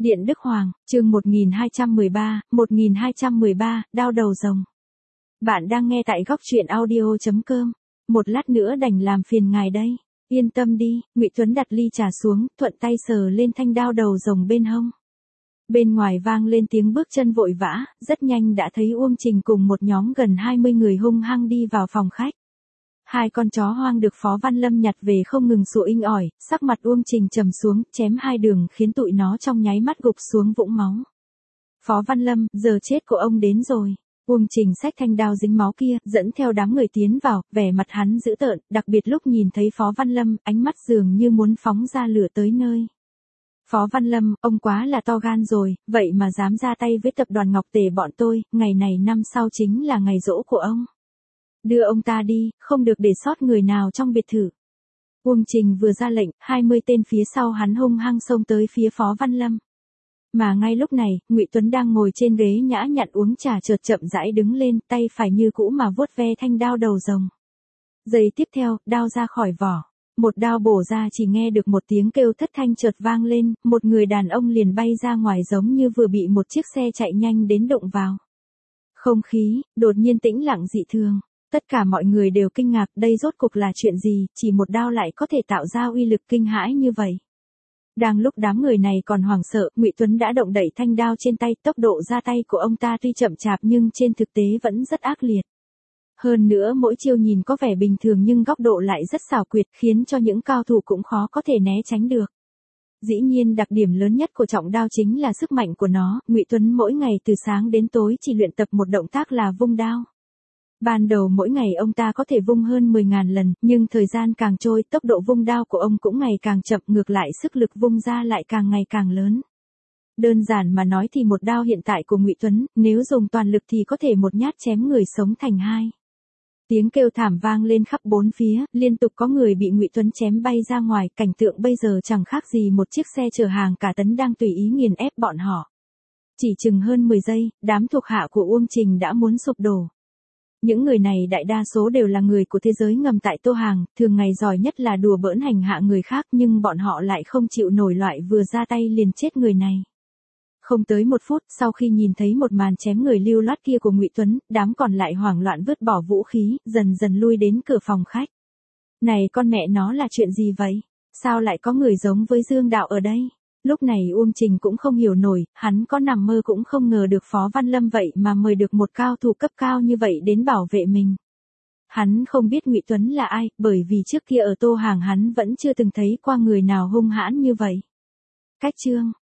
Điện Đức Hoàng, chương 1213, đao đầu rồng. Bạn đang nghe tại góc truyện audio.com. Một lát nữa đành làm phiền ngài đây. Yên tâm đi, Ngụy Tuấn đặt ly trà xuống, thuận tay sờ lên thanh đao đầu rồng bên hông. Bên ngoài vang lên tiếng bước chân vội vã, rất nhanh đã thấy Uông Trình cùng một nhóm gần 20 người hung hăng đi vào phòng khách. Hai con chó hoang được Phó Văn Lâm nhặt về không ngừng sủa inh ỏi, sắc mặt Uông Trình trầm xuống, chém hai đường khiến tụi nó trong nháy mắt gục xuống vũng máu. Phó Văn Lâm, giờ chết của ông đến rồi. Uông Trình xách thanh đao dính máu kia, dẫn theo đám người tiến vào, vẻ mặt hắn dữ tợn, đặc biệt lúc nhìn thấy Phó Văn Lâm, ánh mắt dường như muốn phóng ra lửa tới nơi. Phó Văn Lâm, ông quá là to gan rồi, vậy mà dám ra tay với tập đoàn Ngọc Tề bọn tôi, ngày này năm sau chính là ngày giỗ của ông. Đưa ông ta đi, không được để sót người nào trong biệt thự. Uông Trình vừa ra lệnh, 20 tên phía sau hắn hung hăng xông tới phía Phó Văn Lâm. Mà ngay lúc này, Ngụy Tuấn đang ngồi trên ghế nhã nhặn uống trà chợt chậm rãi đứng lên, tay phải như cũ mà vuốt ve thanh đao đầu rồng. Giây tiếp theo, đao ra khỏi vỏ. Một đao bổ ra chỉ nghe được một tiếng kêu thất thanh chợt vang lên, một người đàn ông liền bay ra ngoài giống như vừa bị một chiếc xe chạy nhanh đến đụng vào. Không khí, đột nhiên tĩnh lặng dị thường. Tất cả mọi người đều kinh ngạc, đây rốt cục là chuyện gì, chỉ một đao lại có thể tạo ra uy lực kinh hãi như vậy. Đang lúc đám người này còn hoảng sợ, Ngụy Tuấn đã động đẩy thanh đao trên tay, tốc độ ra tay của ông ta tuy chậm chạp nhưng trên thực tế vẫn rất ác liệt. Hơn nữa mỗi chiêu nhìn có vẻ bình thường nhưng góc độ lại rất xảo quyệt, khiến cho những cao thủ cũng khó có thể né tránh được. Dĩ nhiên đặc điểm lớn nhất của trọng đao chính là sức mạnh của nó, Ngụy Tuấn mỗi ngày từ sáng đến tối chỉ luyện tập một động tác là vung đao. Ban đầu mỗi ngày ông ta có thể vung hơn 10.000 lần, nhưng thời gian càng trôi, tốc độ vung đao của ông cũng ngày càng chậm, ngược lại sức lực vung ra lại càng ngày càng lớn. Đơn giản mà nói thì một đao hiện tại của Ngụy Tuấn, nếu dùng toàn lực thì có thể một nhát chém người sống thành hai. Tiếng kêu thảm vang lên khắp bốn phía, liên tục có người bị Ngụy Tuấn chém bay ra ngoài, cảnh tượng bây giờ chẳng khác gì một chiếc xe chở hàng cả tấn đang tùy ý nghiền ép bọn họ. Chỉ chừng hơn 10 giây, đám thuộc hạ của Uông Trình đã muốn sụp đổ. Những người này đại đa số đều là người của thế giới ngầm tại Tô Hàng, thường ngày giỏi nhất là đùa bỡn hành hạ người khác nhưng bọn họ lại không chịu nổi loại vừa ra tay liền chết người này. Không tới một phút sau khi nhìn thấy một màn chém người lưu loát kia của Ngụy Tuấn, đám còn lại hoảng loạn vứt bỏ vũ khí, dần dần lui đến cửa phòng khách. Này con mẹ nó là chuyện gì vậy? Sao lại có người giống với Dương Đạo ở đây? Lúc này Uông Trình cũng không hiểu nổi, hắn có nằm mơ cũng không ngờ được Phó Văn Lâm vậy mà mời được một cao thủ cấp cao như vậy đến bảo vệ mình. Hắn không biết Ngụy Tuấn là ai, bởi vì trước kia ở Tô Hàng hắn vẫn chưa từng thấy qua người nào hung hãn như vậy. Cách chương